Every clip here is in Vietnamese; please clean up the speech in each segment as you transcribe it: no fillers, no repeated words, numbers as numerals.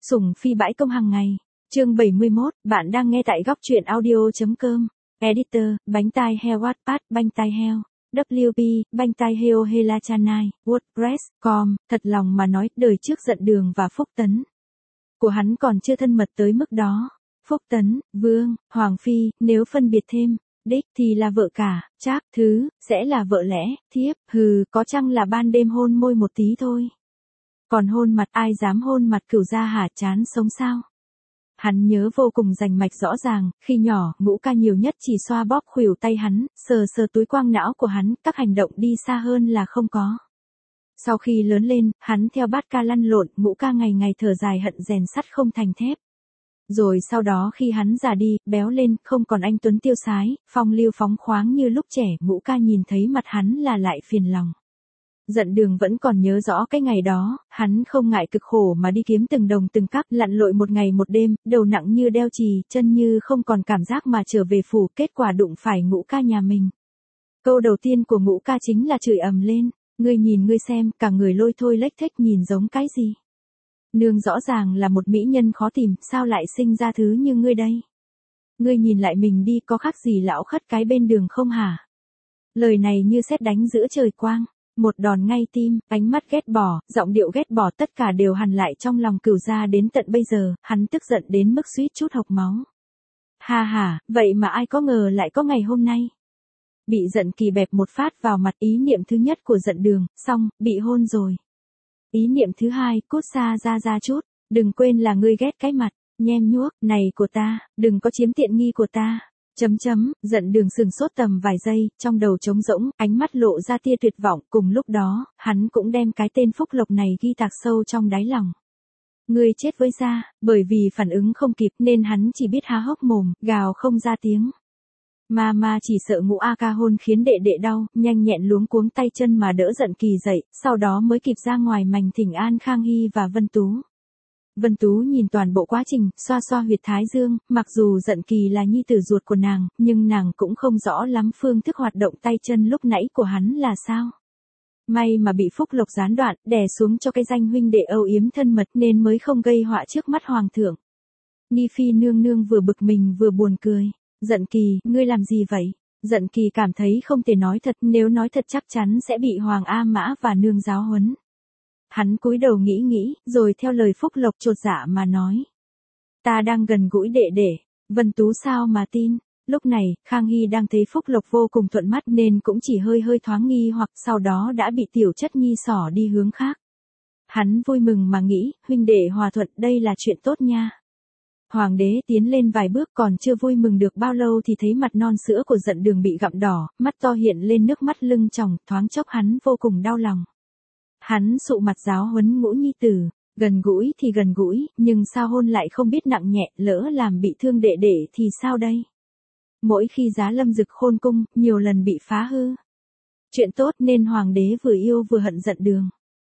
Sủng phi bãi công hàng ngày. Chương 71, bạn đang nghe tại góc truyện audio.com. Editor, bánh tai heo Wattpad, bánh tai heo. WP, bánh tai heo Helachanai, WordPress.com. Thật lòng mà nói, đời trước Dận Đường và Phúc Tấn của hắn còn chưa thân mật tới mức đó. Phúc Tấn, Vương, Hoàng Phi, nếu phân biệt thêm, đích thì là vợ cả, Trác, thứ, sẽ là vợ lẽ, thiếp, có chăng là ban đêm hôn môi một tí thôi. Còn hôn mặt, ai dám hôn mặt cửu gia hả, chán sống sao? Hắn nhớ vô cùng rành mạch rõ ràng, khi nhỏ, Ngũ Ca nhiều nhất chỉ xoa bóp khuỷu tay hắn, sờ sờ túi quang não của hắn, các hành động đi xa hơn là không có. Sau khi lớn lên, hắn theo Bát Ca lăn lộn, Ngũ Ca ngày ngày thở dài hận rèn sắt không thành thép. Rồi sau đó khi hắn già đi, béo lên, không còn anh tuấn tiêu sái, phong lưu phóng khoáng như lúc trẻ, Ngũ Ca nhìn thấy mặt hắn là lại phiền lòng. Dận Đường vẫn còn nhớ rõ cái ngày đó, hắn không ngại cực khổ mà đi kiếm từng đồng từng cắc, lặn lội một ngày một đêm, đầu nặng như đeo chì, chân như không còn cảm giác mà trở về phủ, kết quả đụng phải Ngũ Ca nhà mình. Câu đầu tiên của Ngũ Ca chính là chửi ầm lên, ngươi nhìn ngươi xem, cả người lôi thôi lếch thếch nhìn giống cái gì. Nương rõ ràng là một mỹ nhân khó tìm, sao lại sinh ra thứ như ngươi đây? Ngươi nhìn lại mình đi, có khác gì lão khất cái bên đường không hả? Lời này như sét đánh giữa trời quang. Một đòn ngay tim, ánh mắt ghét bỏ, giọng điệu ghét bỏ, tất cả đều hằn lại trong lòng Cửu gia đến tận bây giờ, hắn tức giận đến mức suýt chút hộc máu. Ha, vậy mà ai có ngờ lại có ngày hôm nay. Bị Dận Kỳ bẹp một phát vào mặt, ý niệm thứ nhất của Dận Đường, xong, bị hôn rồi. Ý niệm thứ hai, cút xa ra chút, đừng quên là ngươi ghét cái mặt, nhem nhuốc, này của ta, đừng có chiếm tiện nghi của ta. Dận Đường sừng sốt tầm vài giây, trong đầu trống rỗng, ánh mắt lộ ra tia tuyệt vọng, cùng lúc đó, hắn cũng đem cái tên Phúc Lộc này ghi tạc sâu trong đáy lòng. Ngươi chết với gia, bởi vì phản ứng không kịp nên hắn chỉ biết há hốc mồm, gào không ra tiếng. Mà chỉ sợ Ngũ A Ca hôn khiến đệ đệ đau, nhanh nhẹn luống cuống tay chân mà đỡ Dận Kỳ dậy, sau đó mới kịp ra ngoài mành thỉnh an Khang Hy và Vân Tú. Vân Tú nhìn toàn bộ quá trình, xoa xoa huyệt thái dương, mặc dù Dận Kỳ là nhi tử ruột của nàng, nhưng nàng cũng không rõ lắm phương thức hoạt động tay chân lúc nãy của hắn là sao. May mà bị Phúc Lộc gián đoạn, đè xuống cho cái danh huynh đệ âu yếm thân mật nên mới không gây họa trước mắt hoàng thượng. Ni Phi nương nương vừa bực mình vừa buồn cười. Dận Kỳ, ngươi làm gì vậy? Dận Kỳ cảm thấy không thể nói thật, nếu nói thật chắc chắn sẽ bị Hoàng A Mã và nương giáo huấn. Hắn cúi đầu nghĩ, rồi theo lời Phúc Lộc chột dạ mà nói. Ta đang gần gũi đệ đệ, Vân Tú sao mà tin. Lúc này, Khang Hy đang thấy Phúc Lộc vô cùng thuận mắt nên cũng chỉ hơi thoáng nghi hoặc sau đó đã bị Tiểu Chất Nhi xỏ đi hướng khác. Hắn vui mừng mà nghĩ, huynh đệ hòa thuận đây là chuyện tốt nha. Hoàng đế tiến lên vài bước còn chưa vui mừng được bao lâu thì thấy mặt non sữa của Dận Đường bị gặm đỏ, mắt to hiện lên nước mắt lưng tròng, thoáng chốc hắn vô cùng đau lòng. Hắn sụ mặt giáo huấn Ngũ nhi tử, gần gũi thì gần gũi, nhưng sao hôn lại không biết nặng nhẹ, lỡ làm bị thương đệ đệ thì sao đây? Mỗi khi Giá Lâm Dực khôn cung, nhiều lần bị phá hư. Chuyện tốt nên hoàng đế vừa yêu vừa hận Dận Đường.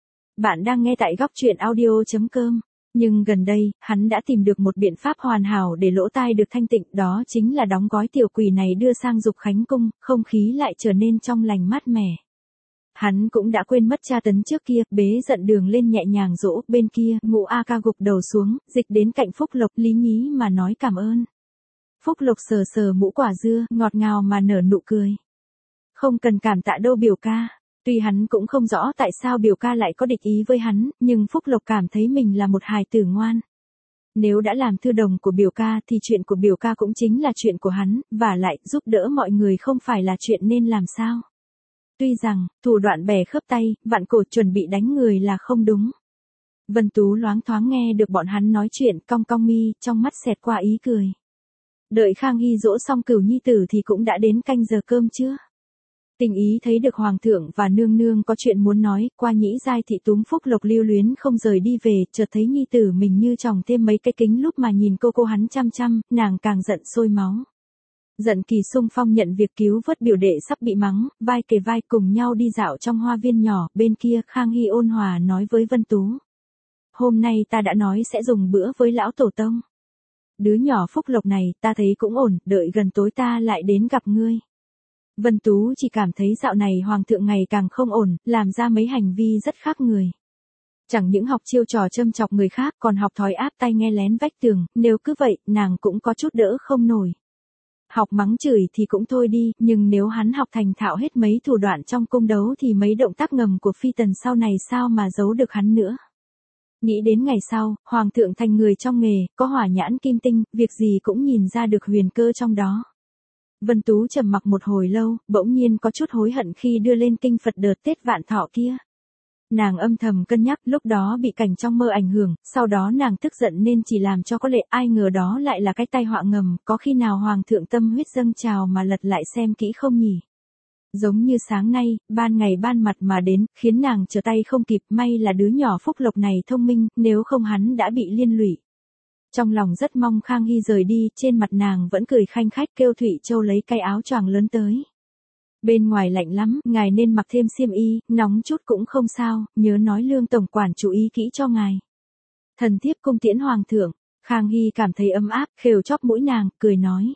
Bạn đang nghe tại góc truyện audio.com. Nhưng gần đây, hắn đã tìm được một biện pháp hoàn hảo để lỗ tai được thanh tịnh, đó chính là đóng gói tiểu quỷ này đưa sang Dục Khánh cung, không khí lại trở nên trong lành mát mẻ. Hắn cũng đã quên mất tra tấn trước kia, bế Dận Đường lên nhẹ nhàng dỗ, bên kia, Ngũ A Ca gục đầu xuống, dịch đến cạnh Phúc Lộc lý nhí mà nói cảm ơn. Phúc Lộc sờ sờ mũ quả dưa, ngọt ngào mà nở nụ cười. Không cần cảm tạ đâu biểu ca. Tuy hắn cũng không rõ tại sao biểu ca lại có địch ý với hắn, nhưng Phúc Lộc cảm thấy mình là một hài tử ngoan. Nếu đã làm thư đồng của biểu ca thì chuyện của biểu ca cũng chính là chuyện của hắn, và lại giúp đỡ mọi người không phải là chuyện nên làm sao. Tuy rằng, thủ đoạn bẻ khớp tay, vặn cổ chuẩn bị đánh người là không đúng. Vân Tú loáng thoáng nghe được bọn hắn nói chuyện, cong cong mi, trong mắt xẹt qua ý cười. Đợi Khang Hy dỗ xong Cửu nhi tử thì cũng đã đến canh giờ cơm trưa. Tình ý thấy được hoàng thượng và nương nương có chuyện muốn nói, qua nhĩ giai thị túm Phúc Lộc lưu luyến không rời đi về, chợt thấy nhi tử mình như tròng thêm mấy cái kính lúc mà nhìn cô hắn chăm, nàng càng giận sôi máu. Dận Kỳ xung phong nhận việc cứu vớt biểu đệ sắp bị mắng, vai kề vai cùng nhau đi dạo trong hoa viên nhỏ, bên kia Khang Hy ôn hòa nói với Vân Tú. Hôm nay ta đã nói sẽ dùng bữa với lão tổ tông. Đứa nhỏ Phúc Lộc này ta thấy cũng ổn, đợi gần tối ta lại đến gặp ngươi. Vân Tú chỉ cảm thấy dạo này hoàng thượng ngày càng không ổn, làm ra mấy hành vi rất khác người. Chẳng những học chiêu trò châm chọc người khác còn học thói áp tai nghe lén vách tường, nếu cứ vậy, nàng cũng có chút đỡ không nổi. Học mắng chửi thì cũng thôi đi, nhưng nếu hắn học thành thạo hết mấy thủ đoạn trong cung đấu thì mấy động tác ngầm của phi tần sau này sao mà giấu được hắn nữa. Nghĩ đến ngày sau, hoàng thượng thành người trong nghề, có hỏa nhãn kim tinh, việc gì cũng nhìn ra được huyền cơ trong đó. Vân Tú trầm mặc một hồi lâu, bỗng nhiên có chút hối hận khi đưa lên kinh Phật đợt Tết Vạn Thọ kia. Nàng âm thầm cân nhắc, lúc đó bị cảnh trong mơ ảnh hưởng, sau đó nàng tức giận nên chỉ làm cho có lệ, ai ngờ đó lại là cái tai họa ngầm, có khi nào hoàng thượng tâm huyết dâng trào mà lật lại xem kỹ không nhỉ? Giống như sáng nay, ban ngày ban mặt mà đến, khiến nàng trở tay không kịp, may là đứa nhỏ Phúc Lộc này thông minh, nếu không hắn đã bị liên lụy. Trong lòng rất mong Khang Hy rời đi, trên mặt nàng vẫn cười khanh khách kêu Thụy Châu lấy cái áo choàng lớn tới. Bên ngoài lạnh lắm, ngài nên mặc thêm xiêm y, nóng chút cũng không sao, nhớ nói Lương tổng quản chú ý kỹ cho ngài. Thần thiếp cung tiễn hoàng thượng, Khang Hy cảm thấy ấm áp, khều chóp mũi nàng, cười nói.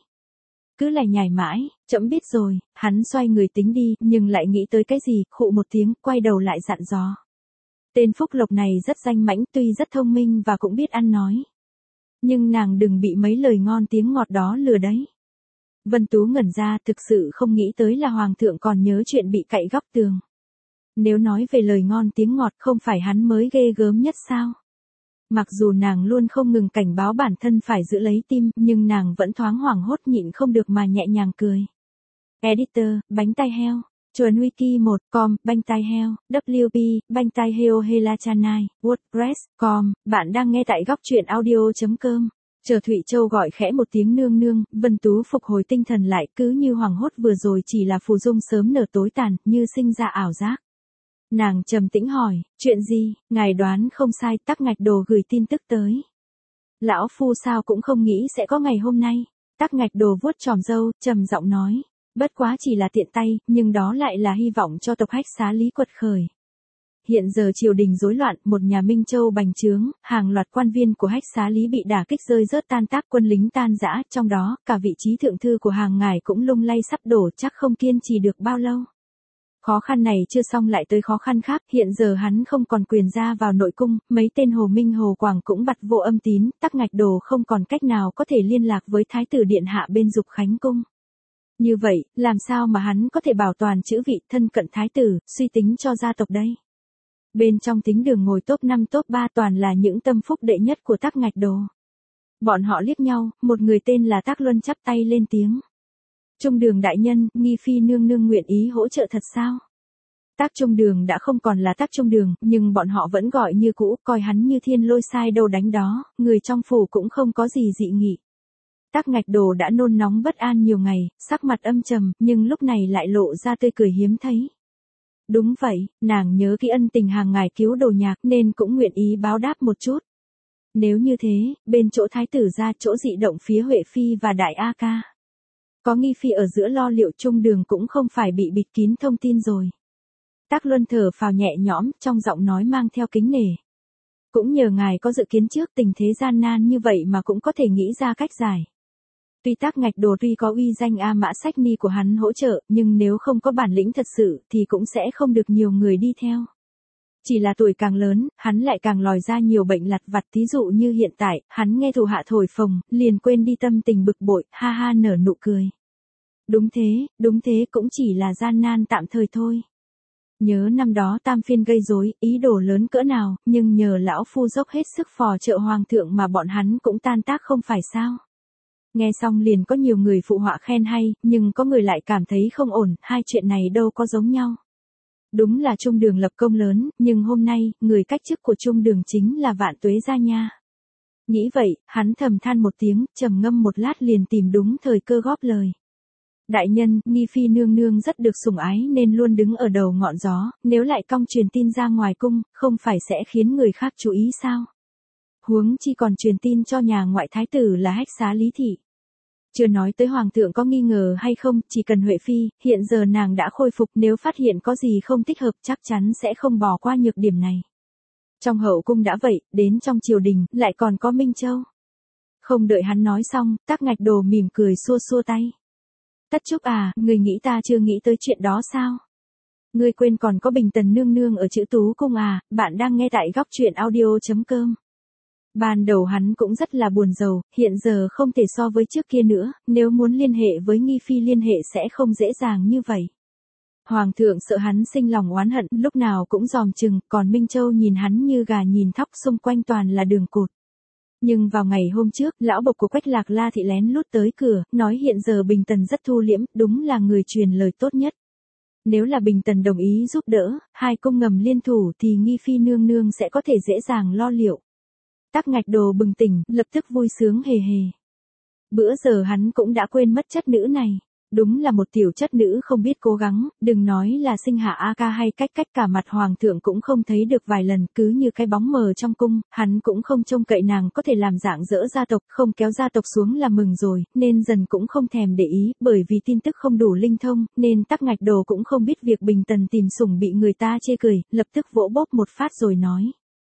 Cứ lải nhải mãi, trẫm biết rồi, hắn xoay người tính đi, nhưng lại nghĩ tới cái gì, khụ một tiếng, quay đầu lại dặn dò. Tên Phúc Lộc này rất danh mãnh, tuy rất thông minh và cũng biết ăn nói. Nhưng nàng đừng bị mấy lời ngon tiếng ngọt đó lừa đấy. Vân Tú ngẩn ra, thực sự không nghĩ tới là hoàng thượng còn nhớ chuyện bị cậy góc tường. Nếu nói về lời ngon tiếng ngọt không phải hắn mới ghê gớm nhất sao? Mặc dù nàng luôn không ngừng cảnh báo bản thân phải giữ lấy tim, nhưng nàng vẫn thoáng hoảng hốt nhịn không được mà nhẹ nhàng cười. Editor, bánh tai heo. Chuồn Wiki 1, com, bánh tai heo, WP, bánh tai heo Hela Chanai, WordPress.com, bạn đang nghe tại góc truyện audio.com. Chờ Thụy Châu gọi khẽ một tiếng nương nương, Vân Tú phục hồi tinh thần lại, cứ như hoảng hốt vừa rồi chỉ là phù dung sớm nở tối tàn, như sinh ra ảo giác. Nàng trầm tĩnh hỏi, chuyện gì, ngài đoán không sai, Tắc Ngạch Đồ gửi tin tức tới. Lão phu sao cũng không nghĩ sẽ có ngày hôm nay. Tắc Ngạch Đồ vuốt tròm râu, trầm giọng nói, bất quá chỉ là tiện tay, nhưng đó lại là hy vọng cho tộc Hách Xá Lý quật khởi. Hiện giờ triều đình rối loạn, một nhà Minh Châu bành trướng, hàng loạt quan viên của Hách Xá Lý bị đả kích rơi rớt tan tác, quân lính tan rã, trong đó, cả vị trí thượng thư của hàng ngài cũng lung lay sắp đổ, chắc không kiên trì được bao lâu. Khó khăn này chưa xong lại tới khó khăn khác, hiện giờ hắn không còn quyền ra vào nội cung, mấy tên Hồ Minh Hồ Quảng cũng bặt vô âm tín, Tắc Ngạch Đồ không còn cách nào có thể liên lạc với Thái tử Điện Hạ bên Dục Khánh Cung. Như vậy, làm sao mà hắn có thể bảo toàn chữ vị thân cận Thái tử, suy tính cho gia tộc đây? Bên trong tính đường ngồi top 5 top 3 toàn là những tâm phúc đệ nhất của Tắc Ngạch Đồ. Bọn họ liếc nhau, một người tên là Tắc Luân chắp tay lên tiếng. Trung Đường đại nhân, nghi phi nương nương nguyện ý hỗ trợ thật sao? Tắc Trung Đường đã không còn là Tắc Trung Đường, nhưng bọn họ vẫn gọi như cũ, coi hắn như thiên lôi sai đâu đánh đó, người trong phủ cũng không có gì dị nghị. Tắc Ngạch Đồ đã nôn nóng bất an nhiều ngày, sắc mặt âm trầm, nhưng lúc này lại lộ ra tươi cười hiếm thấy. Đúng vậy, nàng nhớ kỹ ân tình hàng ngài cứu Đồ Nhạc nên cũng nguyện ý báo đáp một chút. Nếu như thế, bên chỗ thái tử ra chỗ dị động phía Huệ Phi và Đại A Ca. Có nghi phi ở giữa lo liệu Trung Đường cũng không phải bị bịt kín thông tin rồi. Tắc Luân thở phào nhẹ nhõm, trong giọng nói mang theo kính nể. Cũng nhờ ngài có dự kiến trước tình thế gian nan như vậy mà cũng có thể nghĩ ra cách giải. Tuy Tắc Ngạch Đồ tuy có uy danh A Mã Sách Ni của hắn hỗ trợ, nhưng nếu không có bản lĩnh thật sự thì cũng sẽ không được nhiều người đi theo. Chỉ là tuổi càng lớn, hắn lại càng lòi ra nhiều bệnh lặt vặt, thí dụ như hiện tại, hắn nghe thủ hạ thổi phồng, liền quên đi tâm tình bực bội, ha ha nở nụ cười. Đúng thế cũng chỉ là gian nan tạm thời thôi. Nhớ năm đó Tam Phiên gây rối, ý đồ lớn cỡ nào, nhưng nhờ lão phu dốc hết sức phò trợ hoàng thượng mà bọn hắn cũng tan tác không phải sao. Nghe xong liền có nhiều người phụ họa khen hay, nhưng có người lại cảm thấy không ổn, hai chuyện này đâu có giống nhau. Đúng là Trung Đường lập công lớn, nhưng hôm nay, người cách chức của Trung Đường chính là Vạn Tuế gia nha. Nghĩ vậy, hắn thầm than một tiếng, trầm ngâm một lát liền tìm đúng thời cơ góp lời. Đại nhân, nghi phi nương nương rất được sủng ái nên luôn đứng ở đầu ngọn gió, nếu lại cong truyền tin ra ngoài cung, không phải sẽ khiến người khác chú ý sao? Huống chi còn truyền tin cho nhà ngoại thái tử là Hách Xá Lý thị. Chưa nói tới hoàng thượng có nghi ngờ hay không, chỉ cần Huệ Phi, hiện giờ nàng đã khôi phục, nếu phát hiện có gì không thích hợp chắc chắn sẽ không bỏ qua nhược điểm này. Trong hậu cung đã vậy, đến trong triều đình, lại còn có Minh Châu. Không đợi hắn nói xong, Tắc Ngạch Đồ mỉm cười xua xua tay. Tất Trúc à, người nghĩ ta chưa nghĩ tới chuyện đó sao? Ngươi quên còn có Bình Tần nương nương ở Chữ Tú Cung à, bạn đang nghe tại góc truyện audio.com. Ban đầu hắn cũng rất là buồn rầu, hiện giờ không thể so với trước kia nữa, nếu muốn liên hệ với Nghi Phi liên hệ sẽ không dễ dàng như vậy. Hoàng thượng sợ hắn sinh lòng oán hận, lúc nào cũng dòm chừng, còn Minh Châu nhìn hắn như gà nhìn thóc, xung quanh toàn là đường cụt. Nhưng vào ngày hôm trước, lão bộc của Quách Lạc La thị lén lút tới cửa, nói hiện giờ Bình Tần rất thu liễm, đúng là người truyền lời tốt nhất. Nếu là Bình Tần đồng ý giúp đỡ, hai cung ngầm liên thủ thì Nghi Phi nương nương sẽ có thể dễ dàng lo liệu. Tắc Ngạch Đồ bừng tỉnh, lập tức vui sướng hề hề. Bữa giờ hắn cũng đã quên mất chất nữ này. Đúng là một tiểu chất nữ không biết cố gắng, đừng nói là sinh hạ A Ca hay cách cả mặt hoàng thượng cũng không thấy được vài lần, cứ như cái bóng mờ trong cung, hắn cũng không trông cậy nàng có thể làm dạng dỡ gia tộc, không kéo gia tộc xuống là mừng rồi, nên dần cũng không thèm để ý, bởi vì tin tức không đủ linh thông, nên Tắc Ngạch Đồ cũng không biết việc Bình Tần tìm sủng bị người ta chê cười, lập tức vỗ bốp một phát rồi nói.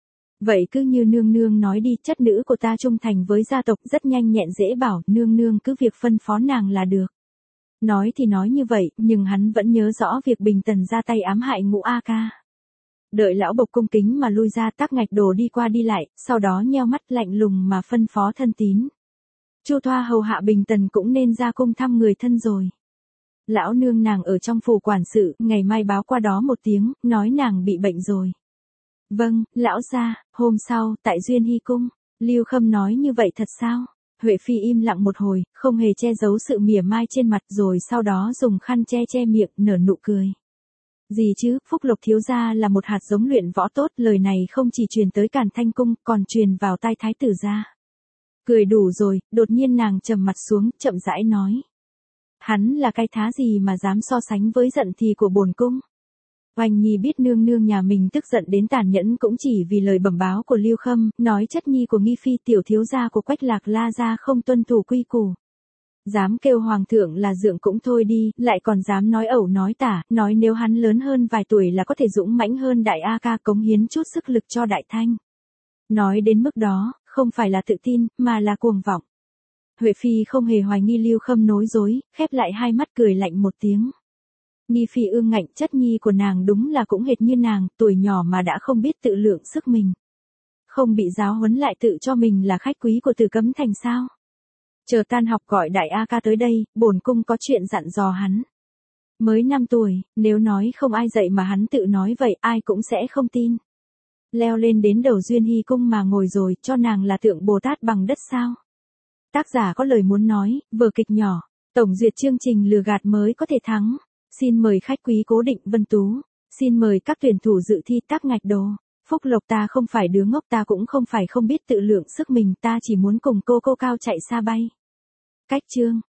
Vậy cứ như nương nương nói đi, chất nữ của ta trung thành với gia tộc, rất nhanh nhẹn dễ bảo, nương nương cứ việc phân phó nàng là được. Nói thì nói như vậy, nhưng hắn vẫn nhớ rõ việc Bình Tần ra tay ám hại Ngũ A Ca. Đợi lão bộc cung kính mà lui ra, Tắc Ngạch Đồ đi qua đi lại, sau đó nheo mắt lạnh lùng mà phân phó thân tín. Chu Thoa hầu hạ Bình Tần cũng nên ra cung thăm người thân rồi. Lão nương nàng ở trong phủ quản sự, ngày mai báo qua đó một tiếng, nói nàng bị bệnh rồi. Vâng, lão gia. Hôm sau, tại Duyên Hy cung, Lưu Khâm nói như vậy thật sao? Huệ Phi im lặng một hồi, không hề che giấu sự mỉa mai trên mặt, rồi sau đó dùng khăn che miệng, nở nụ cười. Gì chứ, Phúc Lộc thiếu gia là một hạt giống luyện võ tốt, lời này không chỉ truyền tới Càn Thanh cung, còn truyền vào tai thái tử gia. Cười đủ rồi, đột nhiên nàng trầm mặt xuống, chậm rãi nói. Hắn là cái thá gì mà dám so sánh với giận thì của bổn cung? Oanh Nhi biết nương nương nhà mình tức giận đến tàn nhẫn cũng chỉ vì lời bẩm báo của Lưu Khâm, nói chất nhi của Nghi Phi tiểu thiếu gia của Quách Lạc La gia không tuân thủ quy củ. Dám kêu hoàng thượng là dượng cũng thôi đi, lại còn dám nói ẩu nói tả, nói nếu hắn lớn hơn vài tuổi là có thể dũng mãnh hơn đại A Ca, cống hiến chút sức lực cho đại thanh. Nói đến mức đó, không phải là tự tin, mà là cuồng vọng. Huệ Phi không hề hoài nghi Lưu Khâm nói dối, khép lại hai mắt cười lạnh một tiếng. Nghi Phi ương ngạnh, chất nhi của nàng đúng là cũng hệt như nàng, tuổi nhỏ mà đã không biết tự lượng sức mình. Không bị giáo huấn lại tự cho mình là khách quý của Tử Cấm Thành sao? Chờ tan học gọi đại A Ca tới đây, bổn cung có chuyện dặn dò hắn. Mới 5 tuổi, nếu nói không ai dạy mà hắn tự nói vậy ai cũng sẽ không tin. Leo lên đến đầu Duyên Hy cung mà ngồi rồi, cho nàng là tượng Bồ Tát bằng đất sao? Tác giả có lời muốn nói, vở kịch nhỏ, tổng duyệt chương trình lừa gạt mới có thể thắng. Xin mời khách quý cố định Vân Tú. Xin mời các tuyển thủ dự thi Tắc Ngạch Đồ. Phúc Lộc ta không phải đứa ngốc, ta cũng không phải không biết tự lượng sức mình, ta chỉ muốn cùng cô cao chạy xa bay. Cách chương.